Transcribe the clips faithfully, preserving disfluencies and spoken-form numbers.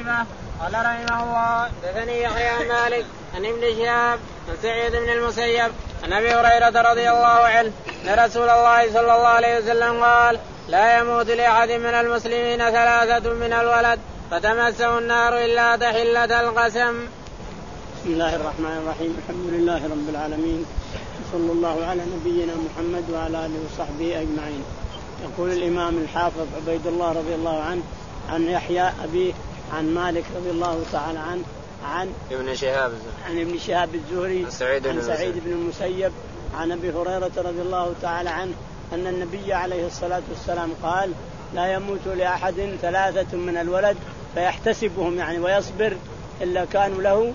المصيبة. قال رحمه الله حدثني يحيى عن مالك عن ابن شهاب عن سعيد بن المسيب عن ابي هريرة رضي الله عنه ان رسول الله صلى الله عليه وسلم قال لا يموت لاحد من المسلمين ثلاثة من الولد فتمسه النار الا تحلة القسم. بسم الله الرحمن الرحيم. الحمد لله رب العالمين صلى الله على نبينا محمد وعلى اله وصحبه اجمعين. يقول الامام الحافظ عبيد الله رضي الله عنه عن يحيى أبيه عن مالك رضي الله تعالى عنه عن ابن شهاب عن ابن شهاب الزهري عن سعيد, عن سعيد بن المسيب عن أبي هريرة رضي الله تعالى عنه أن النبي عليه الصلاة والسلام قال لا يموت لأحد ثلاثة من الولد فيحتسبهم يعني ويصبر إلا كانوا له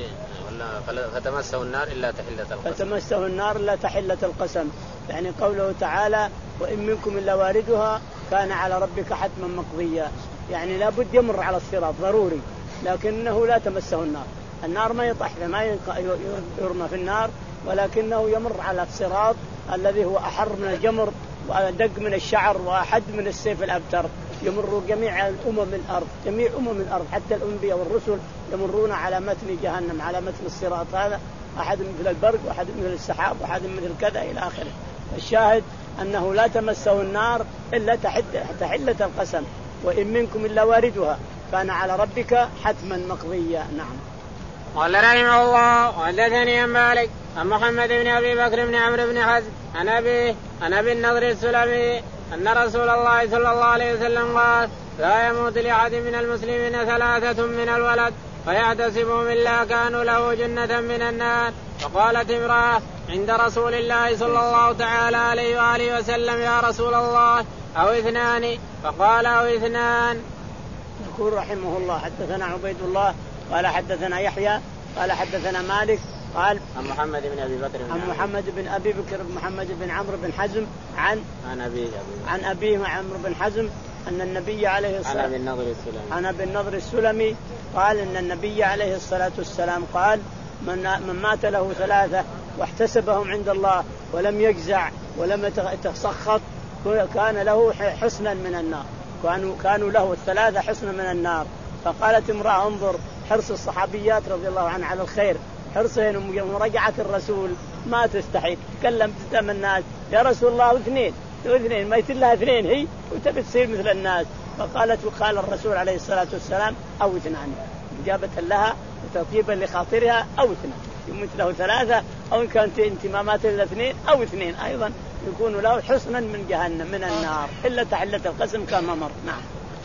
فتمسه النار إلا تحلة القسم فتمسه النار إلا تحلة القسم. يعني قوله تعالى وإن منكم إلا واردها كان على ربك حتما مقضيا. يعني لا بد يمر على الصراط ضروري لكنه لا تمسه النار. النار ما يطح ما يرمى في النار ولكنه يمر على الصراط الذي هو أحر من الجمر وأدق من الشعر وأحد من السيف الأبتر. يمر جميع الأمم الأرض جميع أمم الأرض حتى الأنبياء والرسل يمرون على متن جهنم على متن الصراط هذا أحد مثل البرق وأحد مثل السحاب وأحد مثل كذا إلى آخره. الشاهد أنه لا تمسه النار إلا تحلة القسم وإن منكم إلا واردها كان على ربك حتما مقضيا. نعم. قال رحمه الله وحدثني عن مالك عن محمد بن أبي بكر بن عمرو بن حزم عن أبيه عن أبي النضر السلمي أن رسول الله صلى الله عليه وسلم قال لا يموت لأحد من المسلمين ثلاثة من الولد فيحتسبهم إلا كانوا له جنة من النار. فقالت امرأة عند رسول الله صلى الله تعالى عليه وآله وسلم يا رسول الله أو اثنان؟ فقال أو اثنان. يقول رحمه الله حدثنا عبيد الله قال حدثنا يحيى قال حدثنا مالك قال عن محمد بن أبي بكر عن محمد بن أبي بكر بن محمد بن عمرو بن حزم عن عن أبيه عن أبيه عمرو بن حزم أن النبي عليه الصلاة عن أبي النضر السلمي عن أبي النضر السلمي قال إن النبي عليه الصلاة والسلام قال من من مات له ثلاثة واحتسبهم عند الله ولم يجزع ولم يتسخط كان له حسنا من النار. كانوا كانوا له الثلاثة حسنا من النار. فقالت امرأة انظر حرص الصحابيات رضي الله عنها على الخير حرصهم يوم رجعت الرسول ما تستحي تكلم قدام الناس يا رسول الله واثنين واثنين ما يتلها اثنين هي وتبي تصير مثل الناس. فقالت وقال الرسول عليه الصلاة والسلام أو اثنان إجابة لها وتطيبا لخاطرها أو اثنان يموت له ثلاثة أو إن كانت انت ما مات إلا اثنين أو اثنين أيضا يكون له حسنا من جهنم من النار إلا تحلة القسم كما مر. نعم.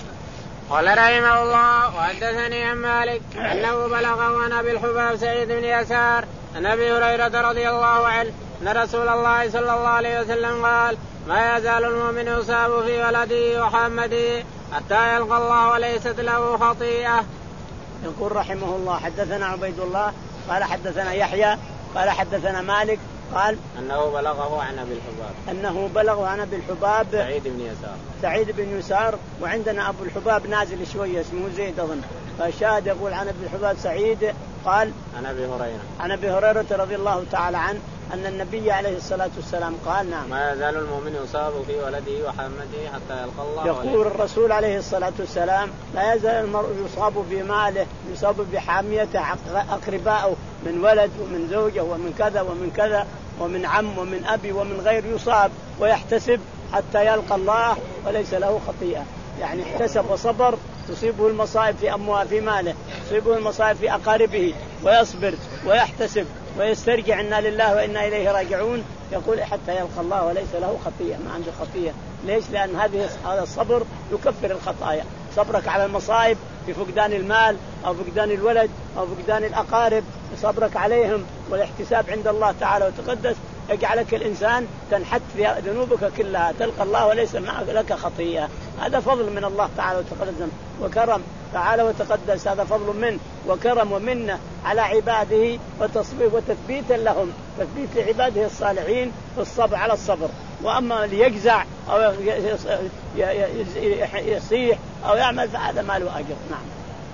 قال رحمه الله وحدثني عن مالك أنه بلغه عن أبي الحباب سعيد بن يسار عن أبي هريرة رضي الله عنه أن رسول الله صلى الله عليه وسلم قال ما يزال المؤمن يصاب في ولده وحامده حتى يلقى الله وليست له خطيئة. يقول رحمه الله حدثنا عبيد الله قال حدثنا يحيى قال حدثنا مالك قال أنه بلغه عن أبي الحباب أنه بلغه عن أبي الحباب سعيد بن يسار سعيد بن يسار وعندنا أبو الحباب نازل شوية اسمه زيد أظن. فشاهد يقول عن أبي الحباب سعيد قال عن أبي هريرة عن أبي هريرة رضي الله تعالى عنه أن النبي عليه الصلاة والسلام قال نعم ما يزال المؤمن يصاب في ولده وحامته حتى يلقى الله. يقول الرسول عليه الصلاة والسلام لا يزال المرء يصاب بماله يصاب بحاميته أقربائه من ولد ومن زوجه ومن كذا ومن كذا ومن عم ومن أبي ومن غير يصاب ويحتسب حتى يلقى الله وليس له خطيئة. يعني احتسب وصبر تصيبه المصائب في أموال في ماله تصيبه المصائب في أقاربه ويصبر ويحتسب ويسترجع إنا لله وإنا إليه راجعون يقول حتى يلقى الله وليس له خطيئة ما عنده خطيئة. ليش؟ لأن هذه هذا الصبر يكفر الخطايا. صبرك على المصائب في فقدان المال أو فقدان الولد أو فقدان الأقارب صبرك عليهم والاحتساب عند الله تعالى وتقدس يجعلك الإنسان تنحت في ذنوبك كلها تلقى الله وليس معك لك خطيئة. هذا فضل من الله تعالى وتقدس وكرم تعالى وتقدس. هذا فضل منه وكرم ومنه على عباده وتصبيب وتثبيتا لهم تثبيت لعباده الصالحين في الصبر على الصبر. وأما ليجزع أو يصيح أو يعمل فهذا ما له أجر. نعم.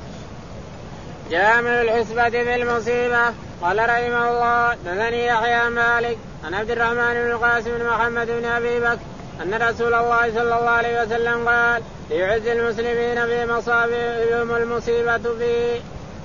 جامع الحسبة في المصيبة. قال رحمه الله دثني يحيى مالك عن عبد الرحمن بن القاسم بن محمد بن أبي بكر أن رسول الله صلى الله عليه وسلم قال ليعز المسلمين في مصابهم المصيبة فيه.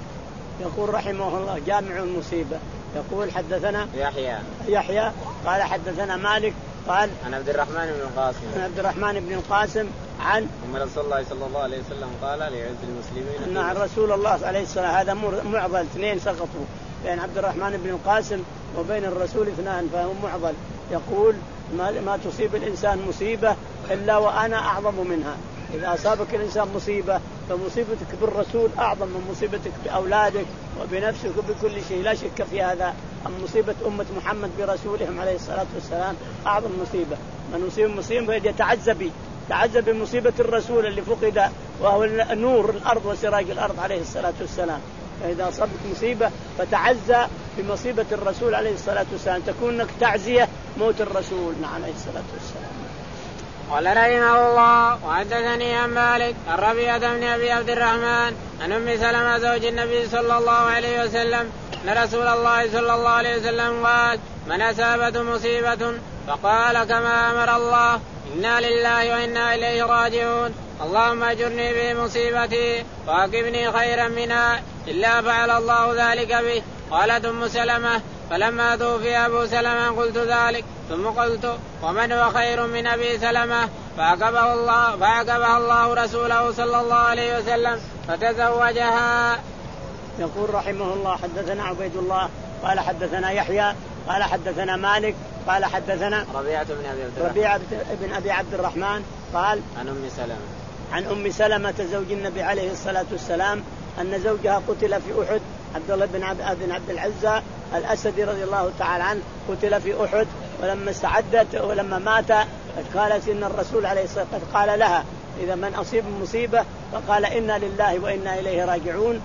يقول رحمه الله جامع المصيبة. يقول حدثنا يحيى يحيى قال حدثنا مالك قال عن عبد الرحمن بن القاسم عن عبد الرحمن بن القاسم عن أن رسول الله صلى الله عليه وسلم قال ليعز المسلمين أن رسول الله عليه الصلاة هذا معضل اثنين سقطوا بين عبد الرحمن بن القاسم وبين الرسول اثنان فهو معضل. يقول ما, ما تصيب الإنسان مصيبة إلا وأنا أعظم منها. إذا أصابك الإنسان مصيبة فمصيبتك بالرسول أعظم من مصيبتك بأولادك وبنفسك وبكل شيء لا شك في هذا. أم مصيبة أمة محمد برسولهم عليه الصلاة والسلام أعظم مصيبة. من يصيب مصيبة يتعذب تعذب بمصيبة الرسول اللي فقد وهو نور الأرض وسراج الأرض عليه الصلاة والسلام. فإذا أصابك مصيبة فتعزى بمصيبة الرسول عليه الصلاة والسلام تكون لك تعزية موت الرسول عليه الصلاة والسلام. قال رحمه الله وحدثني عن مالك الربيعة بن أبي عبد الرحمن عن أم سلمة زوج النبي صلى الله عليه وسلم أن رسول الله صلى الله عليه وسلم قال من أصابته مصيبة فقال كما أمر الله إنا لله وإنا إليه راجعون اللهم أجرني في مصيبتي وأقبني خيرا منها إلا فعل الله ذلك به. قالت أم سلمة فلما توفي أبو سلمة قلت ذلك ثم قلت ومن هو خير من أبي سلمة فعقبه الله, فعقبه الله رسوله صلى الله عليه وسلم فتزوجها. يقول رحمه الله حدثنا عبيد الله قال حدثنا يحيى قال حدثنا مالك قال حدثنا ربيعة بن أبي عبد الرحمن ربيعة بن أبي عبد الرحمن قال عن أم سلمة عن أم سلمة زوج النبي عليه الصلاة والسلام أن زوجها قتل في أحد عبد الله بن عبد, عبد العزة الأسدي رضي الله تعالى عنه قتل في أحد. ولما استعدت ولما مات قالت إن الرسول عليه الصلاة والسلام قال لها إذا من أصيب مصيبة فقال إنا لله وإنا إليه راجعون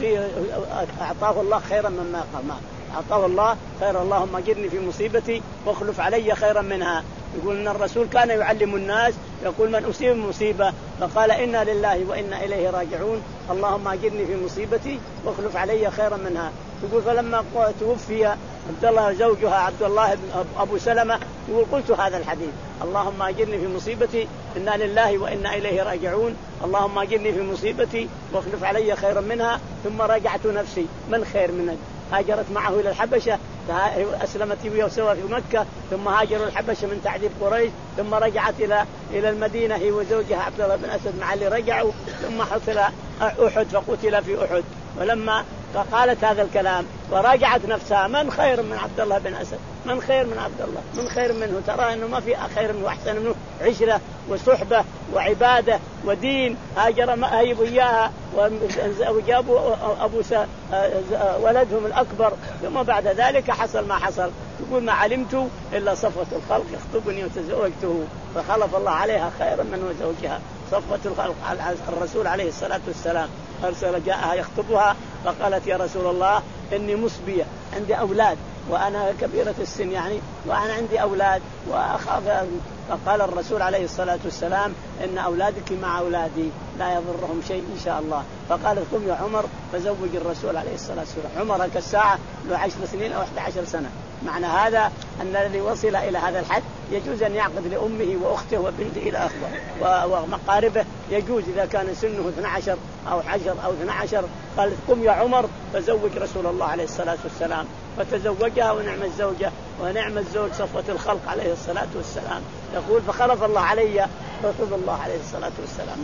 أعطاه الله خيرا مما قام أعطاه الله خير اللهم أجرني في مصيبتي واخلف علي خيرا منها. يقول إن الرسول كان يعلم الناس يقول من أصيب مصيبة فقال إنا لله وإنا إليه راجعون اللهم أجرني في مصيبتي واخلف علي خيرا منها. يقول فلما توفي عبد الله زوجها عبد الله أبو سلمة يقول قلت هذا الحديث اللهم أجرني في مصيبتي إنا لله وإنا إليه راجعون اللهم أجرني في مصيبتي واخلف علي خيرا منها. ثم راجعت نفسي من خير منه هاجرت معه إلى الحبشة أسلمت وسوى في مكة ثم هاجروا الحبشة من تعذيب قريش ثم رجعت إلى إلى المدينة هي وزوجها عبد الله بن أسد مع اللي رجعوا ثم حصل أحد فقتل في أحد. ولما فقالت هذا الكلام وراجعت نفسها من خير من عبد الله بن أسد من خير من عبد الله من خير منه ترى أنه ما في خير منه وأحسن منه عشرة وصحبة وعبادة ودين هاجر ما هيبوا إياها وجابوا أبو ولدهم الأكبر ثم بعد ذلك حصل ما حصل. يقول ما علمت إلا صفوة الخلق يخطبني وتزوجته فخلف الله عليها خيرا من زوجها صفوة الخلق. الرسول عليه الصلاة والسلام أرسل جاءها يخطبها فقالت يا رسول الله إني مصبية عندي أولاد وأنا كبيرة السن يعني وأنا عندي أولاد وأخاف. فقال الرسول عليه الصلاة والسلام إن أولادك مع أولادي لا يضرهم شيء إن شاء الله. فقالت قم يا عمر فزوج الرسول عليه الصلاة والسلام. عمر كالساعة له عشر سنين أو أحد عشر سنة. معنى هذا أن الذي وصل إلى هذا الحد يجوز أن يعقد لأمه وأخته وبنته إلى أخوه ومقاربه يجوز إذا كان سنه اثنا عشر أو عشر أو اثنا عشر. قالت قم يا عمر فزوج رسول الله عليه الصلاة والسلام فتزوجها ونعم الزوجة ونعم الزوج صفوة الخلق عليه الصلاة والسلام. يقول فخلف الله علي رسول الله عليه الصلاة والسلام.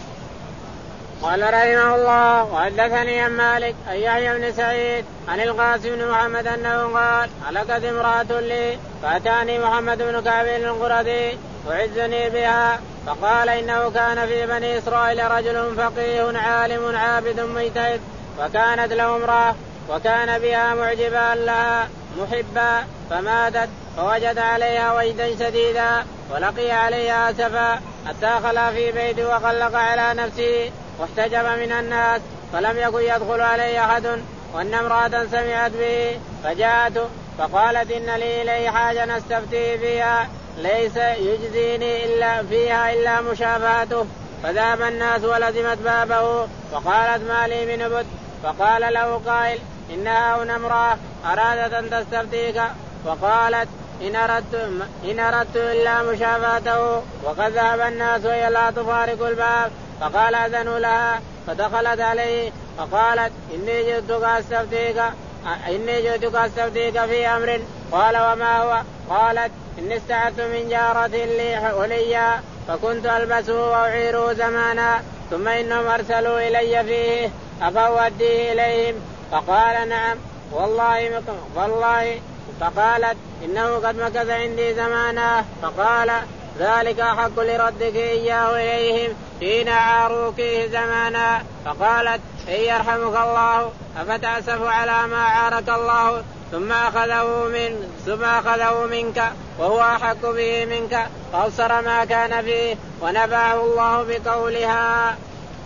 قال رحمه الله وحدثني عن مالك أن يحيى بن سعيد عن القاسم بن محمد أنه قال علقت امرأة لي فأتاني محمد بن كعب القرظي وعزني بها فقال إنه كان في بني إسرائيل رجل فقيه عالم عابد مجتهد وكانت له امرأة وكان بها معجبا لها محبا فماتت فوجد عليها وجدا شديدا ولقي عليها أسفا حتى خلا في بيته وغلق على نفسه واحتجب من الناس فلم يكن يدخل عليه أحد وأن امرأة سمعت به فجاءته فقالت إن لي إليه حاجة نستفتي فيها ليس يجزيني إلا فيها إلا مشافهته. فذهب الناس ولزمت بابه وقالت ما لي من بد. فقال له قائل إنها هنا امرأة أرادت أن تستفتيك. وقالت إن أردت, إن أردت إلا مشافاته وقد ذهب الناس وهي لا تفارق الباب. فقال أذنوا لها فدخلت عليه فقالت إني جئتك أستفتيك إني جئتك أستفتيك في أمر. قال وما هو؟ قالت إني استعدت من جارة لي حليا فكنت ألبسه وأعيره زمانا ثم إنهم أرسلوا إلي فيه أفأوديه إليهم؟ فقال نعم والله والله. فقالت إنه قد مكث عندي زمانا. فقال ذلك أحق لردك إياه إليهم حين عاروكيه زمانا. فقالت إن يرحمك الله أفتأسف على ما عارك الله ثم أخذه, من ثم أخذه منك وهو أحق به منك فأبصر ما كان فيه ونبعه الله بقولها.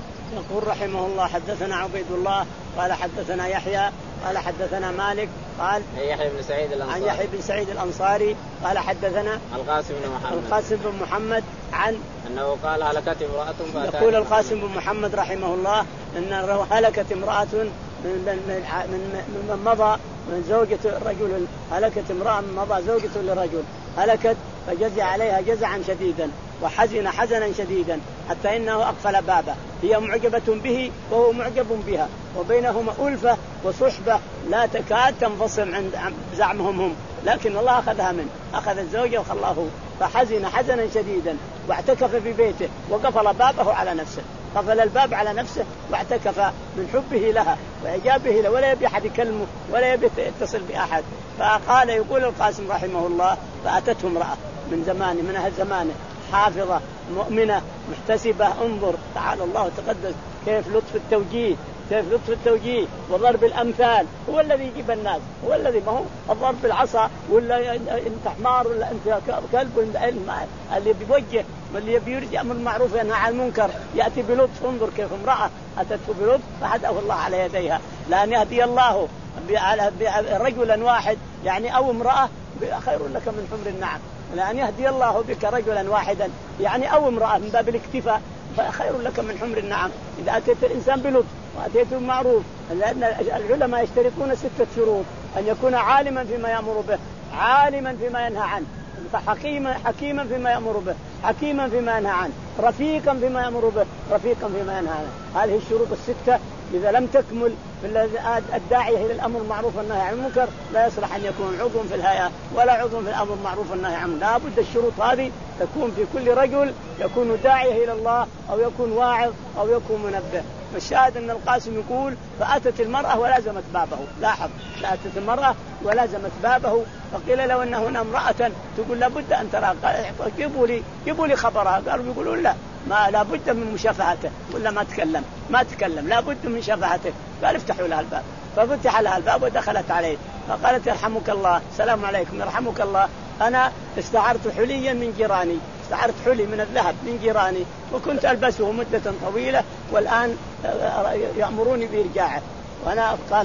يقول رحمه الله حدثنا عبيد الله قال حدثنا يحيى قال حدثنا مالك قال يحيى بن سعيد الأنصاري عن يحيى بن سعيد الأنصاري قال حدثنا القاسم بن محمد القاسم بن محمد عن أنه قال هلكت امرأة. يقول القاسم بن محمد رحمه الله أن هلكت امرأة من, من, من, من مضى من زوجة الرجل. هلكت امرأة من مضى زوجة لرجل هلكت فجزع عليها جزعا شديدا وحزن حزنا شديدا حتى إنه أقفل بابه. هي معجبة به وهو معجب بها وبينهما ألفة وصحبة لا تكاد تنفصل عند زعمهم هم. لكن الله أخذها منه أخذ الزوجة وخلاه. فحزن حزنا شديدا واعتكف في بيته وقفل بابه على نفسه. قفل الباب على نفسه واعتكف من حبه لها وإعجابه له ولا يبي أحد يكلمه ولا يبي يتصل بأحد. فقال يقول القاسم رحمه الله فأتته امرأة من زمانه من أهل زمانه حافظة مؤمنة محتسبة. انظر تعالى الله تقدس كيف لطف التوجيه كيف لطف التوجيه وضرب الأمثال. هو الذي يجيب الناس هو الذي ما هو الضرب بالعصا ولا انت حمار ولا انت كلب. اللي بيوجه واللي يبي يرجع من المعروف ينهى عن المنكر يأتي بلطف. انظر كيف امرأة أتته بلطف فهداه الله على يديها. لأن يهدي الله رجلا واحد يعني أو امرأة خير لك من حمر النعم. لأن يهدي الله بك رجلا واحدا يعني أو امرأة من باب الاكتفاء فخير لك من حمر النعم. إذا أتيت الإنسان بلطف وأتيت المعروف. لأن العلماء يشترطون ستة شروط: أن يكون عالما فيما يأمر به عالما فيما ينهى عنه حكيما حكيما فيما يأمر به حكيما فيما ينهى عنه رفيقا فيما يأمر به رفيقا فيما ينهى عنه. هذه الشروط الستة إذا لم تكمل في الداعية إلى الأمر المعروف والنهي عن المنكر لا يصلح أن يكون عضو في الهيئة ولا عضو في الأمر المعروف والنهي عنه. لا بد الشروط هذه تكون في كل رجل يكون داعية إلى الله أو يكون واعظ أو يكون منبه. الشاهد أن القاسم يقول فأتت المرأة ولازمت بابه. لاحظ أتت المرأة ولازمت بابه. فقيل له أن هنا امرأة تقول لابد أن ترى. جيبوا لي جيبوا لي خبرها. قالوا يقولون لا ما لابد من مشافهته ولا ما تكلم ما تكلم لابد من شفاعته. قال افتحوا لها الباب. ففتح لها الباب ودخلت عليه فقالت يرحمك الله السلام عليكم يرحمك الله أنا استعرت حليا من جيراني استعرت حلي من الذهب من جيراني وكنت ألبسه مدة طويلة والآن يأمروني بإرجاعه وأنا قال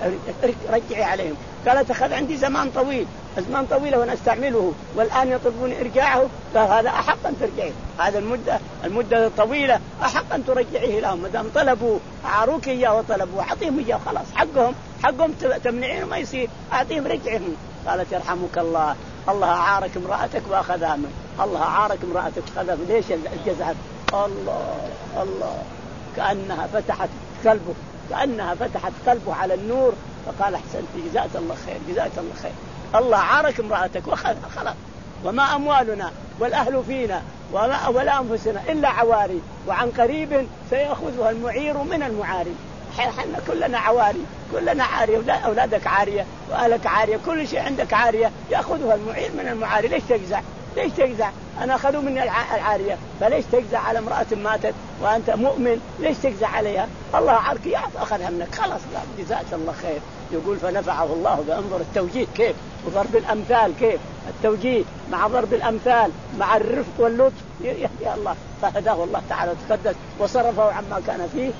رجعي عليهم. قالت أخذ عندي زمان طويل زمان طويل وأنا أستعمله والآن يطلبون إرجاعه. قال هذا أحق أن ترجعيه. هذا المدة المدة الطويلة أحق أن ترجعيه لهم. مدام طلبوا عاروك إياه وطلبوا أعطيهم إياه خلاص حقهم حقهم تمنعين ما يصير أعطيهم رجعهم. قالت يرحمك الله الله عارك امرأتك وأخذها منه. الله عارك امرأتك وأخذها منه. ليش الجزعة؟ الله الله كأنها فتحت قلبه كأنها فتحت قلبه على النور. فقال أحسنت جزاك الله خير جزاك الله خير الله عارك امرأتك وأخذها خلاص. وما أموالنا والأهل فينا ولا, ولا أنفسنا إلا عواري وعن قريب سيأخذها المعير من المعاري. حنا كلنا عواري كلنا عارية أولادك عارية وأهلك عارية كل شيء عندك عارية يأخذها المعير من المعاري. ليش تجزع ليش تجزع؟ أنا أخذوا مني العارية فليش تجزع على امرأة ماتت وأنت مؤمن؟ ليش تجزع عليها؟ الله عارك يعطى أخذها منك خلاص لا جزاك الله خير. يقول فنفعه الله. بأنظر التوجيه كيف وضرب الأمثال كيف التوجيه مع ضرب الأمثال مع الرفق واللطف يا الله فهداه الله تعالى وتقدس وصرفه عما كان فيه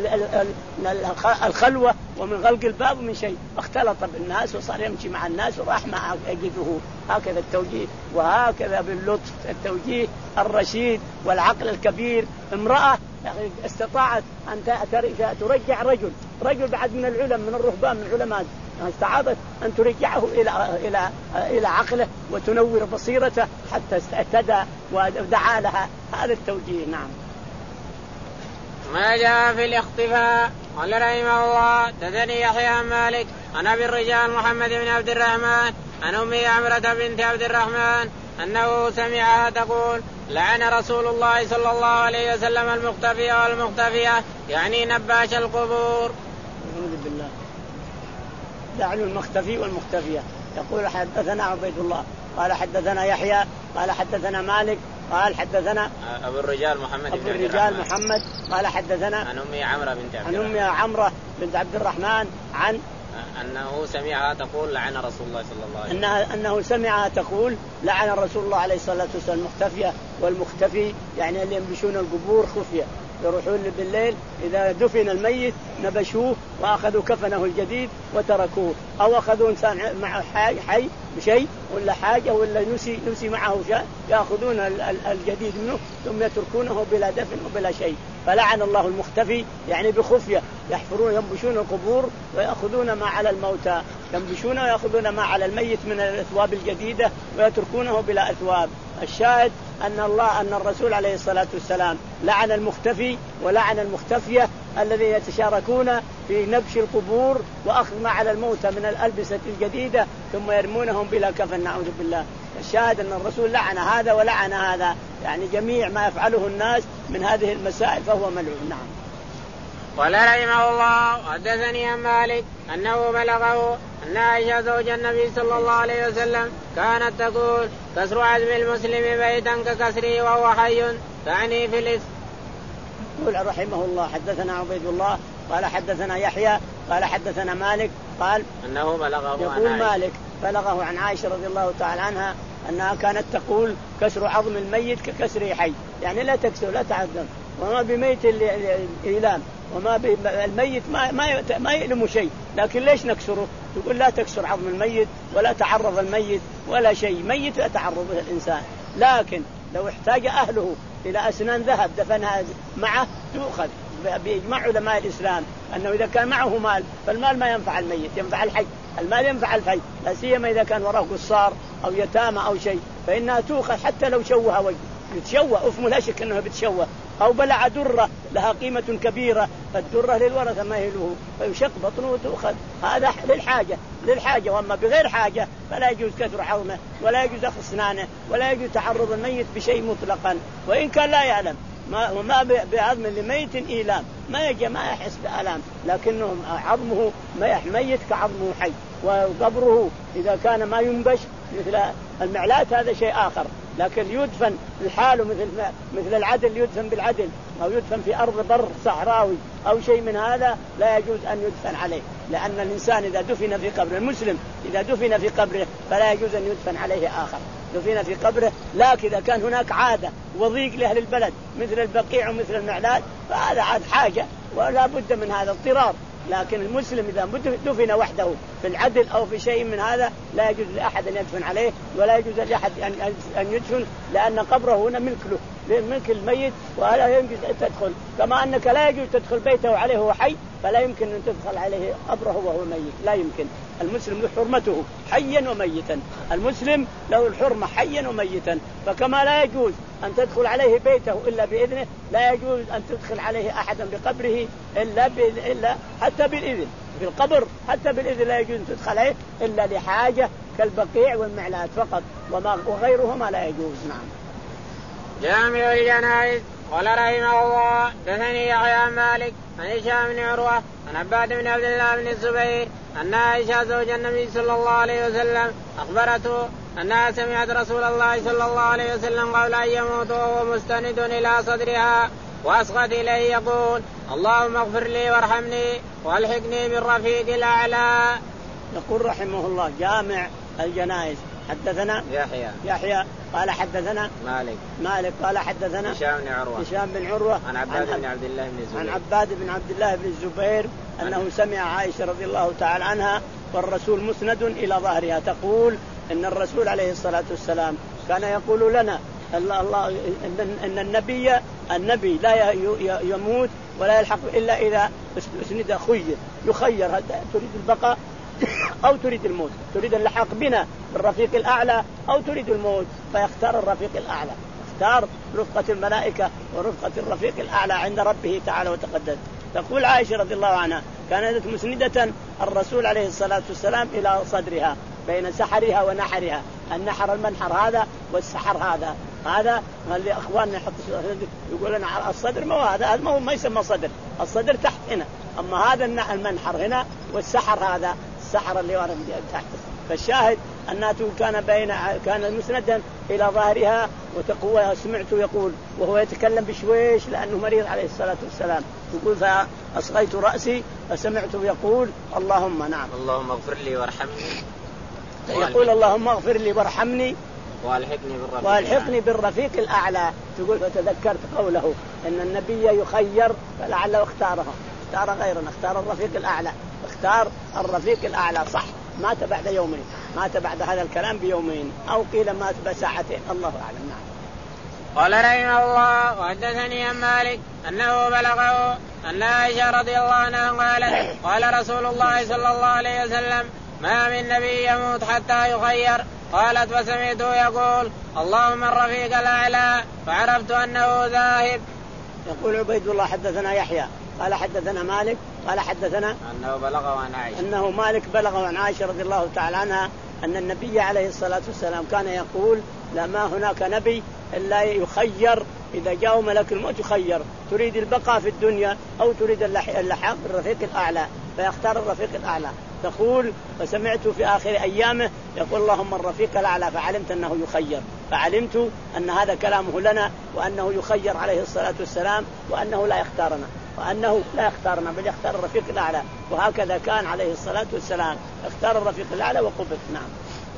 من الخلوة ومن غلق الباب ومن شيء اختلط بالناس وصار يمشي مع الناس وراح مع أجده. هكذا التوجيه وهكذا باللطف التوجيه الرشيد والعقل الكبير. امرأة استطاعت أن ترجع رجل رجل بعد من العلم من الرهبان من العلماء استعاضت أن ترجعه إلى إلى إلى عقله وتنور بصيرته حتى اهتدى ودعا لها. هذا التوجيه. نعم. ما جاء في الاختفاء. قال رحمه الله حدثني يحيى عن مالك عن ابي الرجال محمد بن عبد الرحمن عن امي عمرة بنت عبد الرحمن انه سمعها تقول لعن رسول الله صلى الله عليه وسلم المختفي والمختفية يعني نباش القبور. أعوذ بالله. لعن المختفي والمختفية. يقول حدثنا عبيد الله قال حدثنا يحيى قال حدثنا مالك قال حدثنا أبو الرجال محمد أبو الرجال محمد قال حدثنا عن أمي عمرة بنت عبد عن أمي عمرة بنت عبد الرحمن عن أنه سمعها تقول لعن رسول الله صلى الله عليه وسلم أنه, أنه سمعها تقول لعن رسول الله عليه الصلاة والسلام المختفية والمختفي يعني اللي ينبشون القبور خفية يروحون بالليل إذا دفن الميت نبشوه وأخذوا كفنه الجديد وتركوه أو أخذوا إنسان معه حي بشيء ولا حاجة ولا نسي نسي معه شيء يأخذون الجديد منه ثم يتركونه بلا دفن وبلا شيء. فلعن الله المختفي يعني بخفية يحفرون ينبشون القبور ويأخذون ما على الموتى ينبشون ويأخذون ما على الميت من الأثواب الجديدة ويتركونه بلا أثواب. الشاهد أن الله أن الرسول عليه الصلاة والسلام لعن المختفي ولعن المختفية الذين يتشاركون في نبش القبور وأخذ ما على الموتى من الألبسة الجديدة ثم يرمونهم بلا كفن نعوذ بالله. الشاهد أن الرسول لعن هذا ولعن هذا يعني جميع ما يفعله الناس من هذه المسائل فهو ملعون. نعم. قال رحمه الله حدثني عن مالك أنه بلغه أن عائشة زوج النبي صلى الله عليه وسلم كانت تقول كسر عزم المسلم بيتا ككسره وهو حي تعني في الإثم. يقول رحمه الله حدثنا عبيد الله قال حدثنا يحيى قال حدثنا مالك قال أنه بلغه يقول مالك بلغه عن عائشة رضي الله تعالى عنها أنها كانت تقول كسر عظم الميت ككسره حي يعني لا تكسر لا تعظم وما بميت الإيلام وما بالميت ما ما ما يؤلم شيء لكن ليش نكسره؟ تقول لا تكسر عظم الميت ولا تعرض الميت ولا شيء ميت لا تعرض الإنسان لكن لو احتاج أهله إلى أسنان ذهب دفنها معه تؤخذ بإجماع علماء الإسلام أنه إذا كان معه مال فالمال ما ينفع الميت ينفع الحي المال ينفع الحي لا سيما إذا كان وراه قصار أو يتامى أو شيء فإنها تؤخذ حتى لو شوه وجه يتشوه أفهم لا شك أنه بتشوه أو بلع درة لها قيمة كبيرة فالدرة للورثة ما يهله فيشق بطنه وتؤخذ هذا للحاجة للحاجة وأما بغير حاجة فلا يجوز كسر عظمه ولا يجوز أخذ أسنانه ولا يجوز تعرض الميت بشيء مطلقا وإن كان لا يعلم ما وما بعظم لميت إيلام ما يجي ما يحس بألام لكنه عظمه ما ميت كعظمه حي وقبره إذا كان ما ينبش مثل المعلات هذا شيء آخر لكن يدفن الحال مثل مثل العدل يدفن بالعدل أو يدفن في أرض بر صحراوي أو شيء من هذا لا يجوز أن يدفن عليه لأن الإنسان إذا دفن في قبر المسلم إذا دفن في قبره فلا يجوز أن يدفن عليه آخر دفن في قبره لكن إذا كان هناك عادة وضيق لأهل البلد مثل البقيع ومثل المعلات فهذا عاد حاجة ولا بد من هذا اضطرار لكن المسلم إذا دفن وحده في العدل أو في شيء من هذا لا يجوز لأحد أن يدفن عليه ولا يجوز لأحد أن يدفن لأن قبره هنا ملك له ملك الميت ولا يجوز أن تدخل كما أنك لا يجوز تدخل بيته عليه وهو حي فلا يمكن أن تدخل عليه قبره وهو ميت لا يمكن. المسلم له حرمته حيا وميتا المسلم له الحرمة حيا وميتا فكما لا يجوز أن تدخل عليه بيته إلا بإذنه لا يجوز أن تدخل عليه أحدا بقبره إلا, إلا حتى بالإذن في القبر حتى بالإذن لا يجوز أن تدخل عليه إلا لحاجة كالبقيع والمعلات فقط وما وغيرهما لا يجوز. نعم. جامع الجنائز. قال رحمه الله دثني يحيى عن مالك عن هشام بن عروة عن عباد بن عبد الله بن الزبير أن عائشة زوج النبي صلى الله عليه وسلم أخبرته أنها سمعت رسول الله صلى الله عليه وسلم قبل أن يموت وهو مستند إلى صدرها وأصغت إليه يقول اللهم اغفر لي وارحمني والحقني بالرفيق الأعلى. يقول رحمه الله جامع الجنائز حدثنا يحيى يحيى قال حدثنا مالك مالك قال حدثنا هشام بن عروة هشام بن عروة عن عباد بن عبد الله بن الزبير عن عباد بن عبد الله بن الزبير أنه سمع عائشة رضي الله تعالى عنها والرسول مسند إلى ظهرها تقول إن الرسول عليه الصلاة والسلام كان يقول لنا الله الله إن النبي النبي لا يموت ولا يلحق إلا إذا أسند خير يخير هل تريد البقاء أو تريد الموت، تريد اللحاق بنا بالرفيق الأعلى أو تريد الموت، فيختار الرفيق الأعلى، اختار رفقة الملائكة ورفقة الرفيق الأعلى عند ربه تعالى وتقدس. تقول عائشة رضي الله عنها كانت مسندة الرسول عليه الصلاة والسلام إلى صدرها بين سحرها ونحرها، النحر المنحر هذا والسحر هذا، هذا اللي أخواننا يحط يقول لنا على الصدر، ما هذا هذا ما هو ما يسمى صدر، الصدر تحت هنا، أما هذا المنحر هنا والسحر هذا السحر اللي ورا تحت. فالشاهد أنها كان بين كان مسندا إلى ظهرها وتقوى. سمعته يقول وهو يتكلم بشويش لأنه مريض عليه الصلاة والسلام، يقول فأصغيت رأسي فسمعته يقول اللهم نعم اللهم اغفر لي وارحمني، يقول اللهم اغفر لي وارحمني والحقني بالرفيق, والحقني بالرفيق الأعلى. تقول فتذكرت قوله إن النبي يخير فلعله اختارها، اختار غيرنا، اختار الرفيق الأعلى، اختار الرفيق الأعلى صح. مات بعد يومين، مات بعد هذا الكلام بيومين أو قيل مات بساعتين، الله أعلم. نعم. قال رحمه الله وحدثني عن مالك أنه بلغه أن عائشة رضي الله عنها قالت قال رسول الله صلى الله عليه وسلم ما من نبي يموت حتى يخير. قالت فسمعته يقول اللهم الرفيق الأعلى فعرفت أنه ذاهب. يقول عبيد الله حدثنا يحيى قال حدثنا مالك قال حدثنا أنه بلغه عن عائشة أنه مالك بلغه عن عائشة رضي الله تعالى عنها أن النبي عليه الصلاة والسلام كان يقول لا ما هناك نبي إلا يخير، إذا جاء ملك الموت يخير تريد البقاء في الدنيا أو تريد اللحاق بالرفيق الأعلى فيختار الرفيق الأعلى. تقول فسمعت في آخر أيامه يقول اللهم الرفيق الأعلى فعلمت أنه يخير، فعلمت أن هذا كلامه لنا وأنه يخير عليه الصلاة والسلام وأنه لا يختارنا وأنه لا يختارنا بل يختار الرفيق الأعلى، وهكذا كان عليه الصلاة والسلام اختار الرفيق الأعلى وقبل. نعم.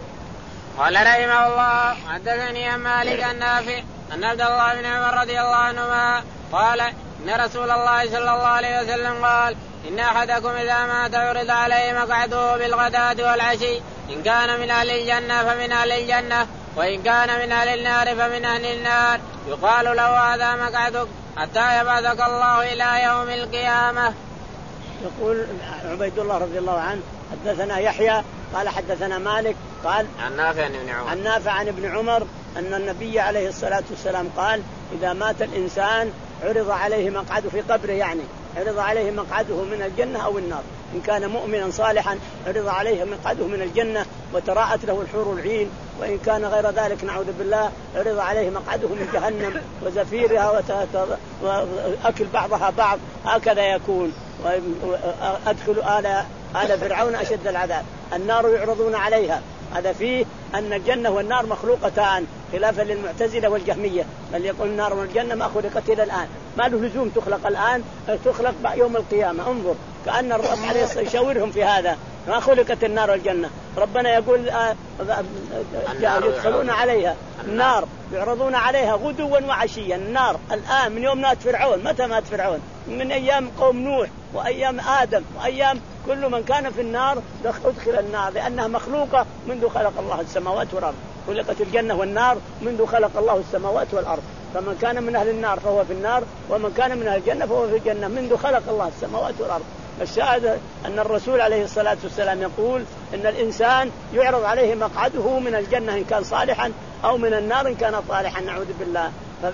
قال رحمه الله حدثني عن مالك النافع أن عبد الله بن عمر رضي الله عنهما قال إن رسول الله صلى الله عليه وسلم قال إن أحدكم إذا مات يعرض عليه مقعده بالغداة والعشي، إن كان من أهل الجنة فمن أهل الجنة وإن كان من أهل النار فمن أهل النار، يقال له هذا مقعدك حتى يبعثك الله إلى يوم القيامة. يقول عبيد الله رضي الله عنه حدثنا يحيى قال حدثنا مالك قال عن نافع عن ابن عمر عن نافع عن ابن عمر أن النبي عليه الصلاة والسلام قال إذا مات الإنسان عرض عليه مقعده في قبره، يعني عرض عليه مقعده من الجنة أو النار، إن كان مؤمنا صالحا عرض عليه مقعده من الجنة وتراءت له الحور العين، وإن كان غير ذلك نعوذ بالله عرض عليه مقعده من جهنم وزفيرها وأكل بعضها بعض، هكذا يكون. وأدخل آل آل فرعون أشد العذاب. النار يعرضون عليها، هذا فيه أن الجنة والنار مخلوقتان خلافا للمعتزلة والجهمية، بل يقول النار والجنة ما خلقت إلى الآن، ما له لزوم تخلق الآن، تخلق يوم القيامة. انظر كأن الرب عليه الصلاة يشاورهم في هذا، ما خلقت النار والجنة. ربنا يقول يدخلون عليها النار يعرضون عليها غدوا وعشيا. النار الآن من يوم مات فرعون، متى مات فرعون؟ من أيام قوم نوح وأيام آدم وأيام كل من كان في النار أدخل النار، لأنها مخلوقة منذ خلق الله السماوات والأرض. خلقت الجنة والنار منذ خلق الله السماوات والأرض، فمن كان من أهل النار فهو في النار ومن كان من أهل الجنة فهو في الجنة منذ خلق الله السماوات والأرض. الشاهد أن الرسول عليه الصلاة والسلام يقول إن الإنسان يعرض عليه مقعده من الجنة إن كان صالحا أو من النار إن كان طالحا نعوذ بالله.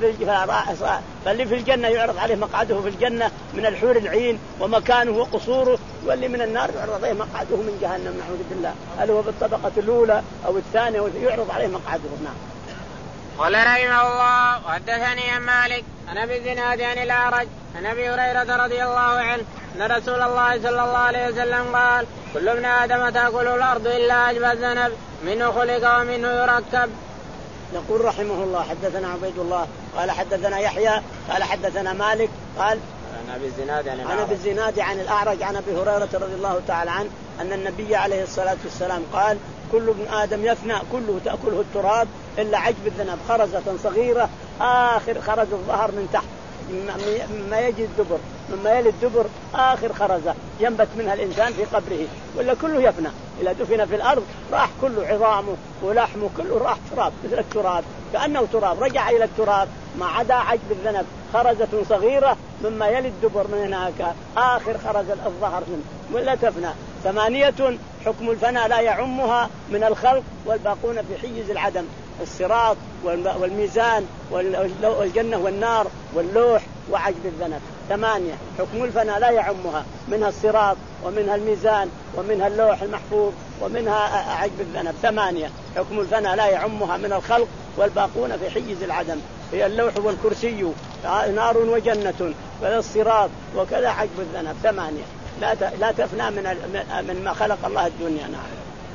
فاللي في الجنة يعرض عليه مقعده في الجنة من الحور العين ومكانه وقصوره، واللي من النار يعرض عليه مقعده من جهنم نعوذ بالله، هل هو بالطبقة الأولى أو الثانية يعرض عليه مقعده. نعم. قال رحمه الله وحدثني عن مالك عن ابي الزناد عن الأعرج عن ابي هريرة رضي الله عنه ان رسول الله صلى الله عليه وسلم قال كل ابن آدم تأكل الأرض إلا عجب الذنب منه خلق ومنه يركب. يقول رحمه الله حدثنا عبيد الله قال حدثنا يحيى قال حدثنا مالك قال عن ابي الزناد عن عن ابي الزناد عن الأعرج عن ابي هريرة رضي الله تعالى عنه أن النبي عليه الصلاة والسلام قال كل ابن آدم يفنى كله تأكله التراب إلا عجب الذنب، خرزة صغيرة آخر خرز الظهر من تحت مما يجي الدبر، مما يلي الدبر آخر خرزة ينبت منها الإنسان في قبره، ولا كله يفنى. إذا دفن في الأرض راح كله، عظامه ولحمه كله راح تراب مثل التراب، كأنه تراب رجع إلى التراب، ما عدا عجب الذنب خرزة صغيرة مما يلي الدبر من هناك آخر خرز الظهر منه ولا تفنى. ثمانية حكم الفناء لا يعمها من الخلق والباقون في حيز العدم. الصراط والميزان والجنة والنار واللوح وعجب الذنب ثمانية حكم الفناء لا يعمها، منها الصراط ومنها الميزان ومنها اللوح المحفوظ ومنها عجب الذنب. ثمانية حكم الفناء لا يعمها من الخلق والباقون في حيز العدم، هي اللوح والكرسي نار وجنة ولا الصراط وكذا عجب الذنب. ثمانية لا لا تفنى من من ما خلق الله الدنيا. نعم.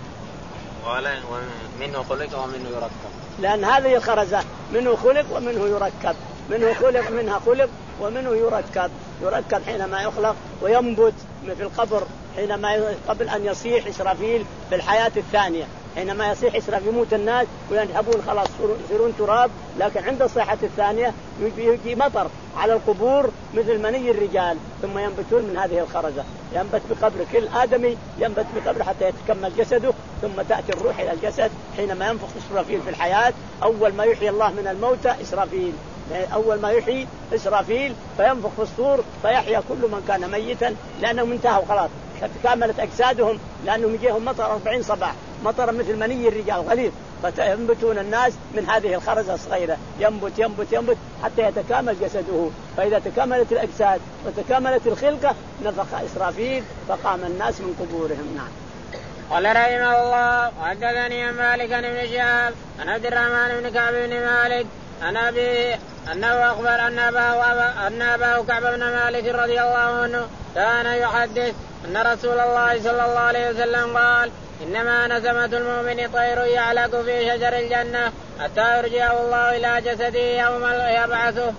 ومنه خلق ومنه يركب، لأن هذه الخرزة منه خلق ومنه يركب، منه خلق منها خلق ومنه يركب. يركب حينما يخلق وينبت في القبر حينما قبل أن يصيح إسرافيل في الحياة الثانية، حينما يصيح إسرافيل يموت الناس وينهبون خلاص يصيرون تراب، لكن عند الصيحة الثانية يجي مطر على القبور مثل مني الرجال ثم ينبتون من هذه الخرزة. ينبت بقبر كل آدمي ينبت بقبر حتى يتكمل جسده، ثم تأتي الروح إلى الجسد حينما ينفخ إسرافيل في الحياة. أول ما يحيي الله من الموتى إسرافيل، أول ما يحيي إسرافيل فينفخ في الصور فيحيا كل من كان ميتا، لأنهم انتهوا خلاص تكاملت أجسادهم، لأنهم يجيهم مطر أربعين صباح مطر مثل مني الرجال غليظ، فينبتون الناس من هذه الخرزة الصغيرة ينبت ينبت ينبت حتى يتكامل جسده. فإذا تكاملت الأجساد وتكاملت الخلقة نفخ إسرافيل فقام الناس من قبورهم. نعم. قال رحمه الله وحدثني عن مالك بن شهاب عن عبد الرحمن بن كعب بن مالك عن أبيه أنه أخبر أن أباه أن أباه كعب بن مالك رضي الله عنه كان يحدث أن رسول الله صلى الله عليه وسلم قال إنما نسمة المؤمن طير يعلق في شجر الجنة حتى يرجعه الله إلى جسده يوم يبعثه.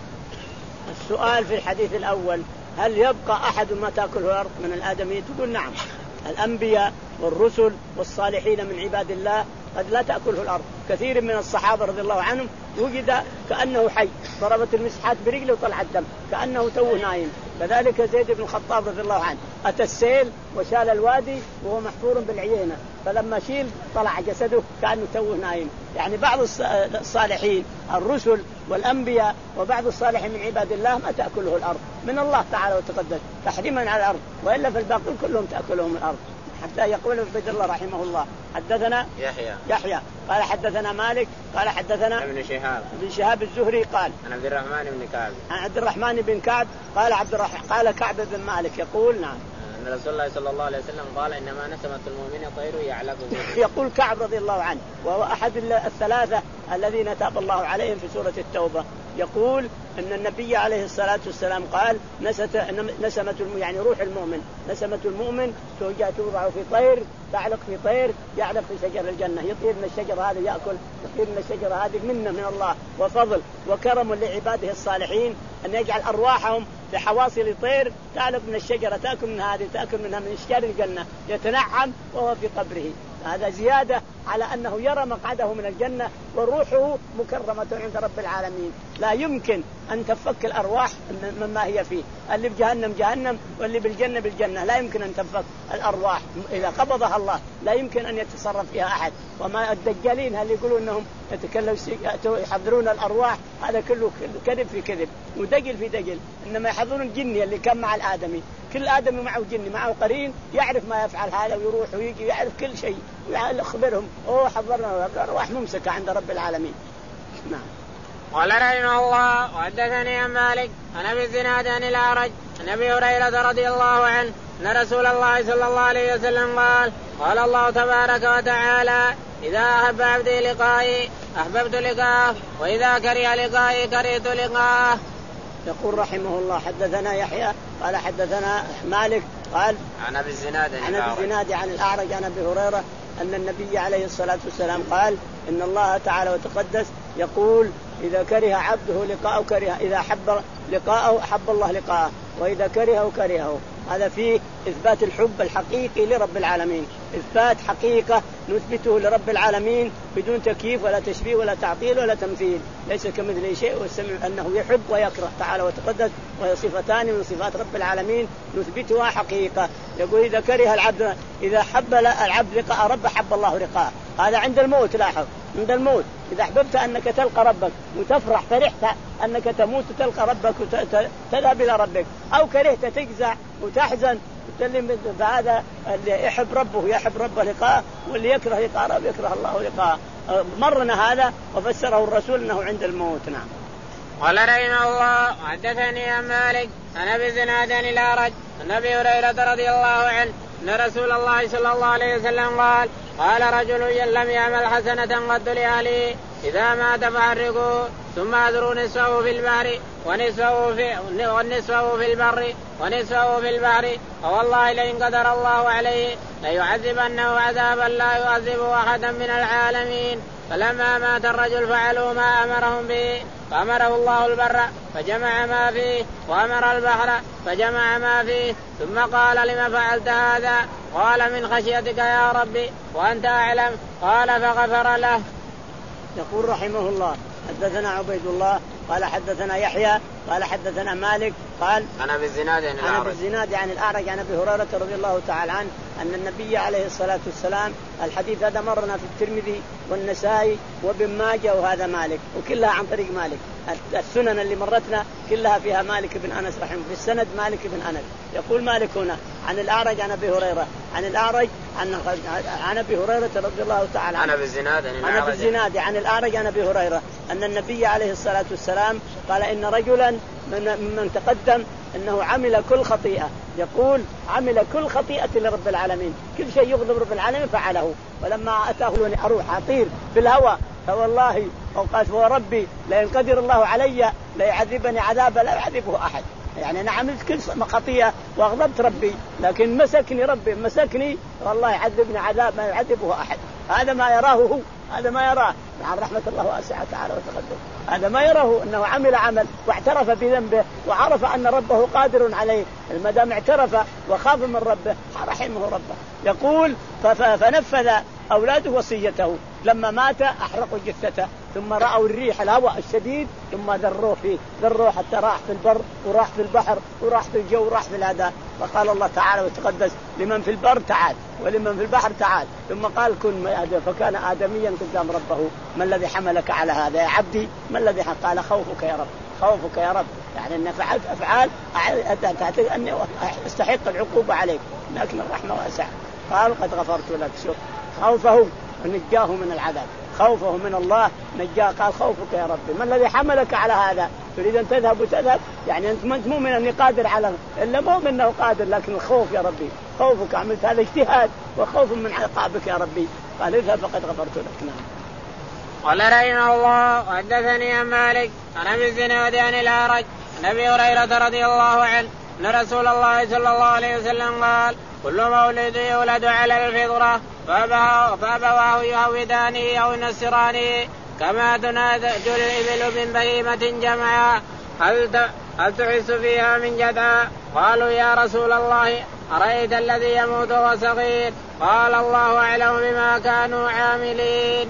السؤال في الحديث الأول هل يبقى أحد ما تأكله الأرض من الآدميين؟ تقول نعم، الأنبياء والرسل والصالحين من عباد الله قد لا تأكله الأرض. كثير من الصحابة رضي الله عنهم وجد كأنه حي، ضربت المسحات برجله وطلع الدم كأنه توه نايم. كذلك زيد بن الخطاب رضي الله عنه أتى السيل وشال الوادي وهو محفور بالعينة، فلما شيل طلع جسده كأنه توه نايم. يعني بعض الصالحين الرسل والأنبياء وبعض الصالحين من عباد الله ما تأكله الأرض من الله تعالى وتقدس تحريما على الأرض، وإلا في كلهم تأكلهم الأرض. حتى يقول عبد الله رحمه الله حدثنا يحيى يحيى قال حدثنا مالك قال حدثنا ابن شهاب ابن شهاب الزهري قال عن عبد الرحمن بن كعب عن عبد الرحمن بن كعب قال عبد الرحمن قال كعب بن مالك يقول نعم أن رسول الله صلى الله عليه وسلم قال إنما نسمة المؤمن طير يعلق به. يقول كعب رضي الله عنه وهو أحد الثلاثة الذين تاب الله عليهم في سورة التوبة، يقول أن النبي عليه الصلاة والسلام قال نسمة يعني روح المؤمن نسمة المؤمن توضع في طير تعلق في طير يعلق في شجر الجنة، يطير من الشجرة هذه يأكل، يطير من الشجرة هذه منه من الله وفضل وكرم لعباده الصالحين أن يجعل أرواحهم بحواصل طير تعلق من الشجرة تأكل من هذه تأكل منها من أشجار الجنة يتنعم وهو في قبره. هذا زيادة على أنه يرى مقعده من الجنة وروحه مكرمة عند رب العالمين. لا يمكن أن تفك الأرواح مما هي فيه، اللي بجهنم جهنم واللي بالجنة بالجنة، لا يمكن أن تفك الأرواح إذا قبضها الله، لا يمكن أن يتصرف فيها أحد. وما الدجالين اللي يقولوا أنهم يتكلموا يحضرون الأرواح هذا كله كذب في كذب ودجل في دجل، إنما يحضرون الجني اللي كان مع الآدمي، كل آدمي معه جني معه قرين يعرف ما يفعل هذا ويروح ويجي يعرف كل شيء ويخبرهم أوه حضرنا الأرواح ممسكة عند رب العالمين. نعم. قال رحمه الله وحدثني عن مالك عن ابي الزناد عن الاعرج عن ابي هريره رضي الله عنه ان رسول الله صلى الله عليه وسلم قال قال الله تبارك وتعالى اذا احب عبدي لقائي احببت لقاءه واذا كره لقائي كرهت لقاءه. يقول رحمه الله حدثنا يحيى قال حدثنا مالك قال عن ابي الزناد عن ابي الزناد عن الاعرج عن ابي هريره ان النبي عليه الصلاه والسلام قال ان الله تعالى وتقدس يقول إذا كره عبده لقاءه كره، إذا حب لقاءه حب الله لقاءه وإذا كرهه كرهه. هذا فيه إثبات الحب الحقيقي لرب العالمين، إثبات حقيقة نثبته لرب العالمين بدون تكييف ولا تشبيه ولا تعطيل ولا تمثيل، ليس كمثله شيء والسمع أنه يحب ويكره تعالى وتقدس، وهي صفتان من صفات رب العالمين نثبتها حقيقة. يقول إذا كره العبد إذا حب العبد لقاء رب حب الله لقاءه، هذا عند الموت. لاحظ عند الموت إذا أحببت أنك تلقى ربك وتفرح فرحت أنك تموت تلقى ربك وتذهب إلى ربك، أو كرهت تجزع وتحزن فهذا اللي يحب ربه يحب ربه لقاءه، واللي يكره لقاء ربه يكره الله لقاءه. مرنا هذا وفسره الرسول أنه عند الموت. نعم. قال رحمه الله حدثني عن مالك عن ابي زناد عن الأعرج عن ابي هريرة رضي الله عنه ان رسول الله صلى الله عليه وسلم قال قال رجل لم يعمل حسنة قد لأهله إذا مات فحرقوه ثم أذروا نصفه في البحر ونصفه في ونصفه في البر ونصفه في البحر فوالله لئن قدر الله عليه ليعذبنه عذابا لا يعذبه أحدا من العالمين. فلما مات الرجل فعلوا ما أمرهم به فأمره الله البر فجمع ما فيه وأمر البحر فجمع ما فيه ثم قال لما فعلت هذا؟ قال من خشيتك يا ربي وأنت أعلم. قال فغفر له. يقول رحمه الله حدثنا عبيد الله قال حدثنا يحيى قال حدثنا مالك قال أنا بالزناد عن أنا بالزناد عن الأعرج عن أبي هريرة رضي الله تعالى عنه أن النبي عليه الصلاة والسلام، الحديث هذا مرنا في الترمذي والنسائي وابن ماجه وهذا مالك وكلها عن طريق مالك. السنن اللي مرتنا كلها فيها مالك بن أنس رحمه في السند مالك بن أنس. يقول مالك هنا عن الأعرج عن أبي هريرة عن الأعرج عن عن أبي هريرة رضي الله تعالى عنه أنا بالزناد عن أنا بالزناد عن الأعرج عن أبي هريرة أن النبي عليه الصلاة والسلام قال إن رجلا من من تقدم أنه عمل كل خطيئة، يقول عمل كل خطيئة لرب العالمين، كل شيء يغضب رب العالمين فعله. ولما أتاه أروح أطير في الهواء فوالله أو قال وربي لئن قدر الله علي ليعذبني عذابا لا يعذبه أحد. يعني أنا عملت كل خطيئة وأغضبت ربي لكن مسكني ربي مسكني والله يعذبني عذاب ما يعذبه أحد. هذا ما يراه هو، هذا ما يراه مع رحمة الله واسعة تعالى وتقدم. هذا ما يراه أنه عمل عمل واعترف بذنبه وعرف أن ربه قادر عليه، ما دام اعترف وخاف من ربه رحمه ربه. يقول فنفذ أولاده وصيته، لما مات أحرقوا جثته ثم رأوا الريح الهواء الشديد ثم ذروه فيه ذروه حتى راح في البر وراح في البحر وراح في الجو وراح في الهدى. فقال الله تعالى وتقدس لمن في البر تعال ولمن في البحر تعال، ثم قال كن آدم فكان آدميا قدام ربه. ما الذي حملك على هذا يا عبدي؟ ما الذي حملك؟ قال خوفك يا رب خوفك يا رب، يعني أن فعلت أفعال تعتقد أني استحق العقوبة عليك لكن الرحمة واسعة. قال قد غفرت لك. شوف خوفه نجاه من العذاب، خوفه من الله نجاه. قال خوفك يا ربي ما الذي حملك على هذا؟ تريد أن تذهب وتذهب، يعني أنت مو من أني قادر على إلا مو منه قادر، لكن الخوف يا ربي خوفك عملت هذا اجتهاد وخوف من عقابك يا ربي. قال اذهب فقد غفرت لك. نعم. قال رحمه الله حدثني عن مالك عن ابي الزناد عن الأعرج عن ابي هريرة رضي الله عنه ان رسول الله صلى الله عليه وسلم قال كل مولد يولد على الفطرة فأبواه يهودانه أو ينصرانه كما تنتج الإبل من بهيمة جمعا هل تحس فيها من جدعى؟ قالوا يا رسول الله أرأيت الذي يموت وهو صغير؟ قال الله أعلم بما كانوا عاملين.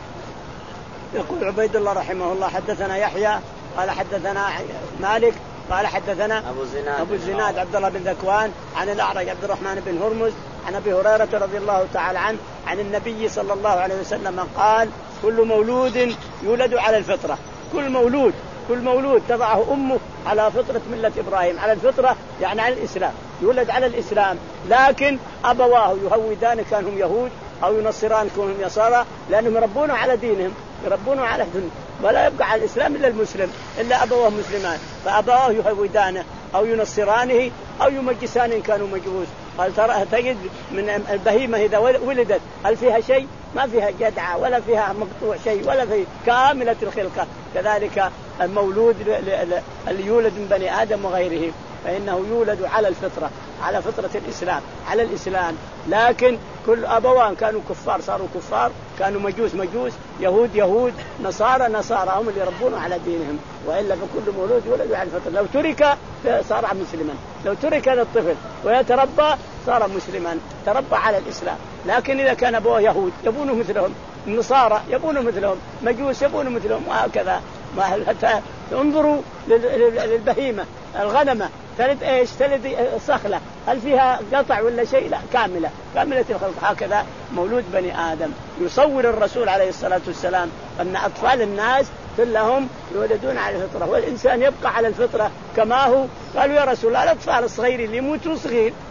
يقول عبيد الله رحمه الله حدثنا يحيى قال حدثنا مالك قال حدثنا أبو الزناد أبو الزناد عبد الله بن ذكوان عن الأعرج عبد الرحمن بن هرمز عن أبي هريرة رضي الله تعالى عنه عن النبي صلى الله عليه وسلم قال كل مولود يولد على الفطرة. كل مولود كل مولود تضعه أمه على فطرة ملة إبراهيم، على الفطرة يعني على الإسلام، يولد على الإسلام، لكن أبواه يهودان كان هم يهود أو ينصران كان هم يسارى، لأنهم يربونه على دينهم يربونه على دينهم، ولا يبقى على الإسلام إلا المسلم إلا أبواه مسلمان، فأبواه يهودانه أو ينصرانه أو يمجسان إن كانوا مجوس. قال ترى تجد من البهيمة إذا ولدت هل فيها شيء؟ ما فيها جدعة ولا فيها مقطوع شيء ولا في كاملة الخلقة. كذلك المولود اللي يولد من بني آدم وغيره فإنه يولد على الفطرة على فطرة الإسلام على الإسلام، لكن كل أبوان كانوا كفار صاروا كفار، كانوا مجوس مجوس، يهود يهود، نصارى نصارى، هم اللي يربون على دينهم. وإلا فكل مولود يولد على الفطرة، لو ترك صار مسلما، لو ترك هذا الطفل ويتربى صار مسلما تربى على الإسلام. لكن إذا كان أبوه يهود يبونه مثلهم، النصارى يبونه مثلهم، مجوس يبونه مثلهم، وهكذا. حتى انظروا للبهيمة الغنمة تلد ايش؟ تلد صخلة، هل فيها قطع ولا شيء؟ لا، كاملة كاملة الخلق. هكذا مولود بني آدم. يصور الرسول عليه الصلاة والسلام أن أطفال الناس كلهم يولدون على الفطرة، والإنسان يبقى على الفطرة كما هو. قالوا يا رسول الله الأطفال الصغيرين اللي يموتوا صغير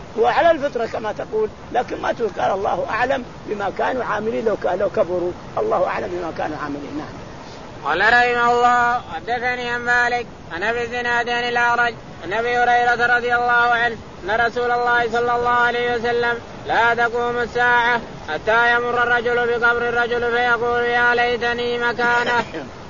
هو على الفطرة كما تقول، لكن ما تقول. قال الله أعلم بما كانوا عاملين لو كبروا، الله أعلم بما كانوا عاملين. نعم. قال رحمه الله حدثني عن مالك عن ابي الزناد عن الأعرج عن ابي هريرة رضي الله عنه ان رسول الله صلى الله عليه وسلم لا تقوم الساعة حتى يمر الرجل بقبر الرجل فيقول يا ليتني مكانه.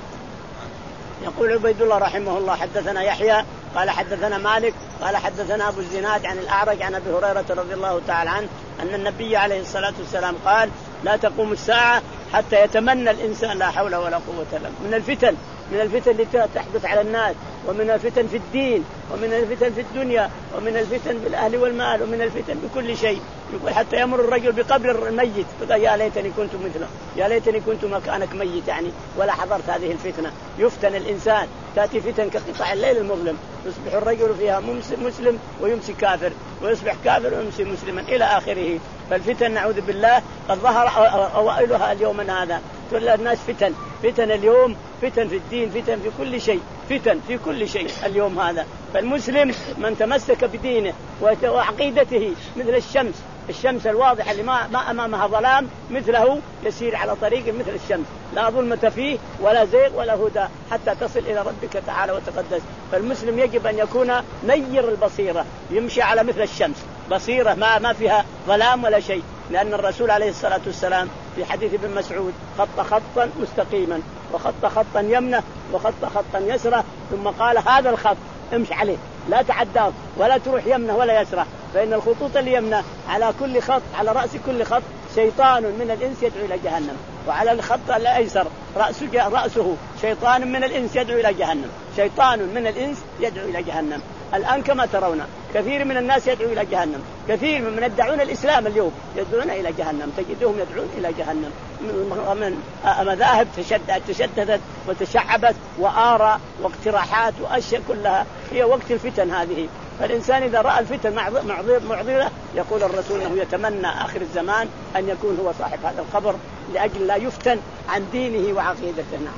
يقول عبيد الله رحمه الله حدثنا يحيى قال حدثنا مالك قال حدثنا أبو الزناد عن الأعرج عن أبي هريرة رضي الله تعالى عنه أن النبي عليه الصلاة والسلام قال لا تقوم الساعة حتى يتمنى الإنسان لا حول ولا قوة إلا بالله من الفتن من الفتن التي تحدث على الناس، ومن الفتن في الدين، ومن الفتن في الدنيا، ومن الفتن بالأهل والمال، ومن الفتن بكل شيء. يقول حتى يمر الرجل بقبر الميت فقال يا ليتني كنت مثله، يا ليتني كنت مكانك ميت يعني ولا حضرت هذه الفتنة. يفتن الإنسان، تأتي فتن كقطع الليل المظلم، يصبح الرجل فيها مسلم ويمسي كافر، ويصبح كافر ويمسي مسلما إلى آخره. فالفتن نعوذ بالله قد ظهر أوائلها اليوم هذا، تولى الناس فتن فتن اليوم، فتن في الدين، فتن في كل شيء، فتن في كل شيء اليوم هذا. فالمسلم من تمسك بدينه وعقيدته مثل الشمس الشمس الواضحة اللي ما, ما أمامها ظلام مثله يسير على طريق مثل الشمس لا ظلمة فيه ولا زيغ ولا هدى حتى تصل إلى ربك تعالى وتقدس. فالمسلم يجب أن يكون نير البصيرة، يمشي على مثل الشمس بصيرة ما, ما فيها ظلام ولا شيء، لأن الرسول عليه الصلاة والسلام في حديث ابن مسعود خط خطا مستقيما وخط خطا يمنه وخط خطا يسره، ثم قال هذا الخط امشي عليه لا تعداه ولا تروح يمنه ولا يسره، فإن الخطوط اللي يمنه على كل خط على رأس كل خط شيطان من الإنس يدعو إلى جهنم، وعلى الخط الأيسر رأسه, رأسه شيطان من الإنس يدعو إلى جهنم، شيطان من الإنس يدعو إلى جهنم. الآن كما ترون كثير من الناس يدعو إلى جهنم، كثير من يدعون الإسلام اليوم يدعون إلى جهنم، تجدهم يدعون إلى جهنم من مذاهب تشددت وتشعبت وآراء واقتراحات وأشياء كلها هي وقت الفتن هذه. فالإنسان إذا رأى الفتن معضلة يقول الرسول أنه يتمنى آخر الزمان أن يكون هو صاحب هذا القبر لأجل لا يفتن عن دينه وعقيدته. نعم.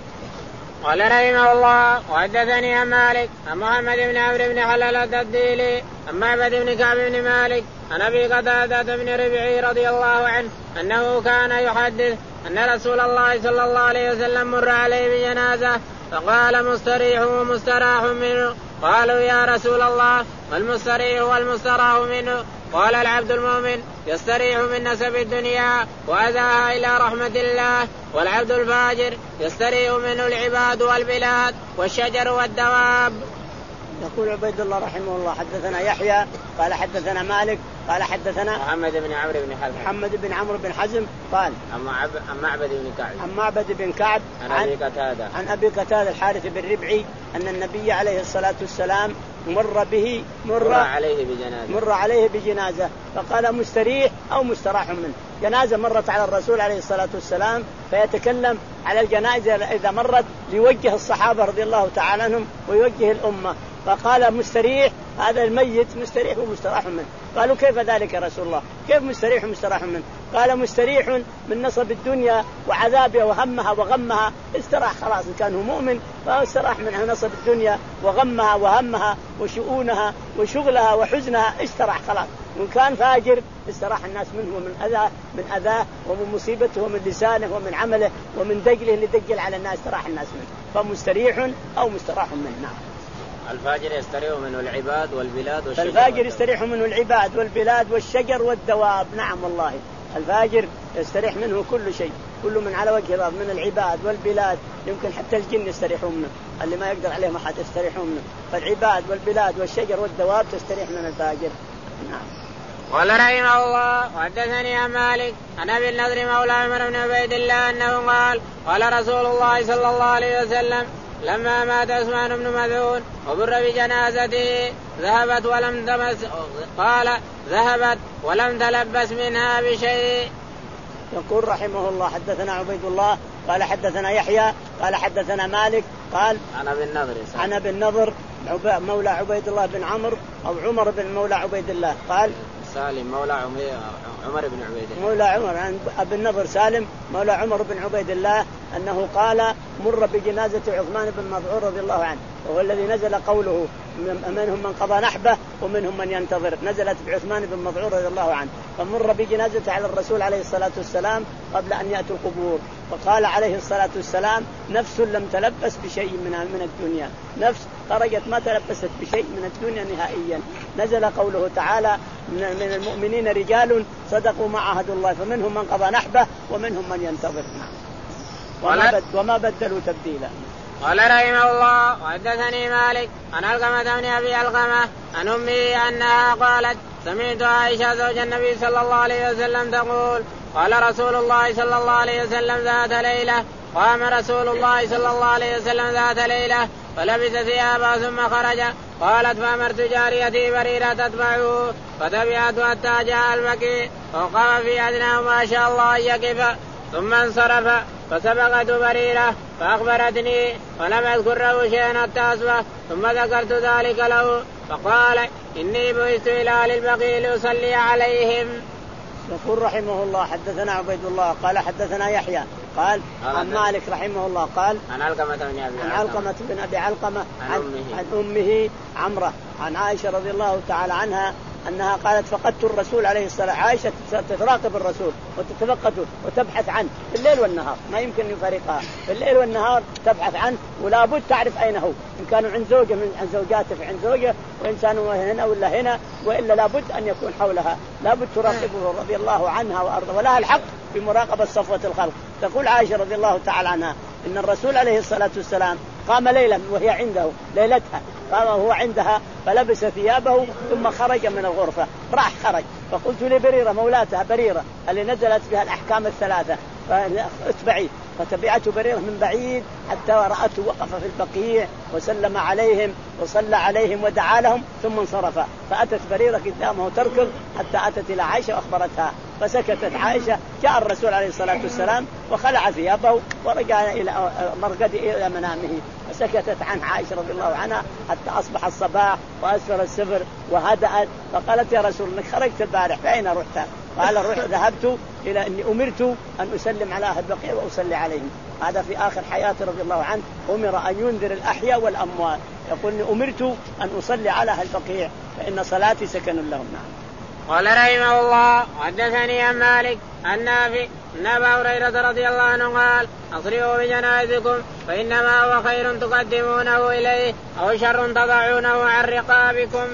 قال رحمه الله وحدثني عن مالك عن محمد بن عمرو بن حلالة الديلي عن معبد بن كعب بن مالك عن أبي قتادة بن ربيعي رضي الله عنه أنه كان يحدث أن رسول الله صلى الله عليه وسلم مر عليه بجنازة فقال مستريح ومستراح منه، قالوا يا رسول الله ما المستريح والمستراح منه؟ قال العبد المؤمن يستريح من نسب الدنيا وأذاها إلى رحمة الله، والعبد الفاجر يستريح منه العباد والبلاد والشجر والدواب. يقول عبيد الله رحمه الله حدثنا يحيى قال حدثنا مالك قال حدثنا محمد بن عمرو بن حزم محمد بن عمرو بن حزم قال عن معبد بن كعب عن معبد بن كعب عن أبي قتادة عن أبي قتادة الحارث بن ربعي أن النبي عليه الصلاة والسلام مر به مر, مر عليه بجنازة مر عليه بجنازة فقال مستريح أو مستراح منه. جنازة مرت على الرسول عليه الصلاة والسلام فيتكلم على الجنازة إذا مرت ليوجه الصحابة رضي الله تعالى عنهم ويوجه الأمة، فقال مستريح هذا الميت مستريح ومستراح منه. قالوا كيف ذلك يا رسول الله؟ كيف مستريح ومستراح منه؟ قال مستريح من نصب الدنيا وعذابها وهمها وغمها، استراح خلاص، كان هو مؤمن فاستراح من نصب الدنيا وغمها وهمها وشؤونها وشغلها وحزنها، استراح خلاص. وإن كان فاجر استراح الناس منه ومن أذى من أذاه ومن مصيبته ومن لسانه ومن عمله ومن دجله اللي دجل على الناس، استراح الناس منه. فمستريح أو مستراح منه. نعم. الفاجر يستريح منه العباد والبلاد والشجر. الفاجر يستريح منه العباد والبلاد والشجر والدواب. نعم والله الفاجر يستريح منه كل شيء، كل من على وجه الأرض من العباد والبلاد، يمكن حتى الجن يستريحون منه، اللي ما يقدر عليه ما حد يستريحون منه. فالعباد والبلاد والشجر والدواب تستريح من الفاجر. نعم. قال رحمه الله وحدثني عن مالك عن ابي النضر مولى عمر بن عبيد الله انه قال قال رسول الله صلى الله عليه وسلم لما مات عثمان بن مذعون وبر بجنازته ذهبت ولم تمس قال ذهبت ولم تلبس منها بشيء. يقول رحمه الله حدثنا عبيد الله قال حدثنا يحيى قال حدثنا مالك قال عن ابي النضر عن ابي النضر مولى عبيد الله بن عمرو او عمر بن مولى عبيد الله قال سالم مولى عمر بن عبيد الله مولى عمر عن أبي النضر سالم مولى عمر بن عبيد الله أنه قال مر بجنازة عثمان بن مظعون رضي الله عنه وهو الذي نزل قوله منهم من قضى نحبه ومنهم من ينتظر، نزلت بعثمان بن مظعون رضي الله عنه. فمر بجنازة على الرسول عليه الصلاة والسلام قبل أن يأتوا القبور، فقال عليه الصلاة والسلام نفس لم تلبس بشيء من من الدنيا، نفس خرجت ما تلبست بشيء من الدنيا نهائيا. نزل قوله تعالى من المؤمنين رجال صدقوا ما عاهدوا الله فمنهم من قضى نحبه ومنهم من ينتظر. وما, بد وما بدلوا تبديلا. قال رحمه الله وحدثني مالك عن علقمة بن أبي علقمة عن أمه أنها قالت سمعت عائشة زوج النبي صلى الله عليه وسلم تقول قال رسول الله صلى الله عليه وسلم ذات ليلة قام رسول الله صلى الله عليه وسلم ذات ليلة فلبس ثيابا ثم خرج. قالت فأمرت جاريتي بريرة تتبعه فتبعته حتى جاء البكي وقام في أدناه ما شاء الله أن يقف ثم انصرف فسبقت بريرة فأخبرتني ولم أذكر له شيئا حتى أصبح ثم ذكرت ذلك له فقال إني بعثت إلى أهل البقيع لأصلي عليهم. يقول رحمه الله حدثنا عبيد الله قال حدثنا يحيى قال عن مالك رحمه الله قال عن علقمة بن أبي عن علقمة بن أبي علقمة عن, عن أمه عمرة عن عائشة رضي الله تعالى عنها أنها قالت فقدت الرسول عليه الصلاة. عائشة تتراقب الرسول وتتفقده وتبحث عنه في الليل والنهار، ما يمكن يفارقها في الليل والنهار تبحث عنه، ولا بد تعرف أين هو، إن كانوا عند زوجة من عند زوجاته في عند زوجة، وإن كانوا هنا ولا هنا، وإلا لا بد أن يكون حولها، لا بد تراقبه رضي الله عنها وأرضه، ولها الحق في مراقبة صفوة الخلق. تقول عائشة رضي الله تعالى عنها إن الرسول عليه الصلاة والسلام قام ليلا وهي عنده ليلتها، قام وهو عندها فلبس ثيابه ثم خرج من الغرفة، راح خرج. فقلت لبريرة مولاتها بريرة اللي نزلت بها الأحكام الثلاثة فاتبعي، فتبعته بريرة من بعيد حتى رأته وقف في البقيع وسلم عليهم وصلى عليهم ودعا لهم ثم انصرف. فأتت بريرة قدامه تركض حتى أتت إلى عائشة وأخبرتها، فسكتت عائشة. جاء الرسول عليه الصلاة والسلام وخلع ثيابه ورجع إلى مرقده إلى منامه، فسكتت عن عائشة رضي الله عنها حتى أصبح الصباح وأسفر السفر وهدأت. فقالت يا رسول الله خرجت البارح فأين رحت؟ قال رحت ذهبت إلى أني أمرت أن أسلم على أهل البقيع وأصلي عليهم. هذا في آخر حياته رضي الله عنه، أمر أن ينذر الأحياء والأموات، يقول إني أمرت أن أصلي على أهل البقيع فإن صلاتي سكن لهم. نعم. قال رحمه الله حدثني عن مالك عن نافع أن أبا هريرة رضي الله عنه قال أسرعوا بجنائزكم فإنما هو خير تقدمونه إليه أو شر تضعونه عن رقابكم.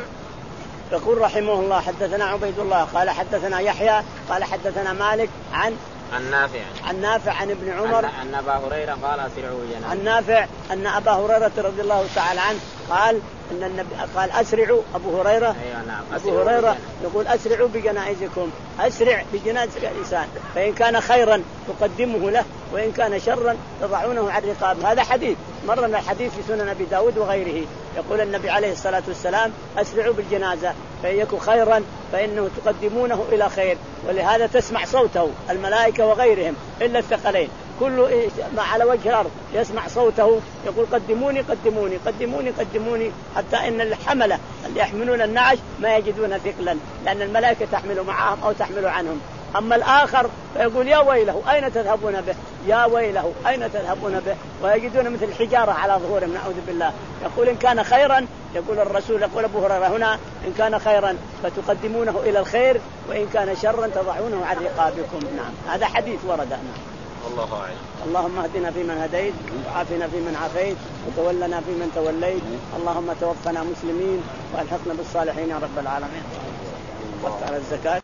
يقول رحمه الله حدثنا عبيد الله قال حدثنا يحيى قال حدثنا مالك عن عن نافع عن نافع عن ابن عمر أن أبا هريرة قال أسرعوا بجنائزكم. عن نافع أن أبا هريرة رضي الله تعالى عنه قال أن النبي قال أسرعوا أبو هريرة. أيوة نعم. أبو هريرة يقول أسرعوا بجنائزكم، أسرع بجنازة الإنسان، فإن كان خيرا تقدمه له وإن كان شرا تضعونه عن رقاب. هذا حديث مرنا الحديث في سنن أبي داود وغيره، يقول النبي عليه الصلاة والسلام أسرعوا بالجنازة فإن يكن خيرا فإنه تقدمونه إلى خير، ولهذا تسمع صوته الملائكة وغيرهم إلا الثقلين، كل ما على وجه الأرض يسمع صوته يقول قدموني قدموني قدموني قدموني، حتى إن الحملة اللي يحملون النعش ما يجدون ثقلا لأن الملائكة تحمل معهم أو تحمل عنهم. أما الآخر فيقول يا ويله أين تذهبون به، يا ويله أين تذهبون به، ويجدون مثل الحجارة على ظهورهم نعوذ بالله. يقول إن كان خيرا، يقول الرسول يقول أبو هريرة هنا إن كان خيرا فتقدمونه إلى الخير وإن كان شرا تضعونه عن رقابكم. نعم هذا حديث ورد. نعم. الله أعلم. اللهم اهدنا فيمن هديت وعافنا فيمن عافيت وتولنا فيمن توليت، اللهم توفنا مسلمين والحقنا بالصالحين يا رب العالمين. وقت على الزكاة.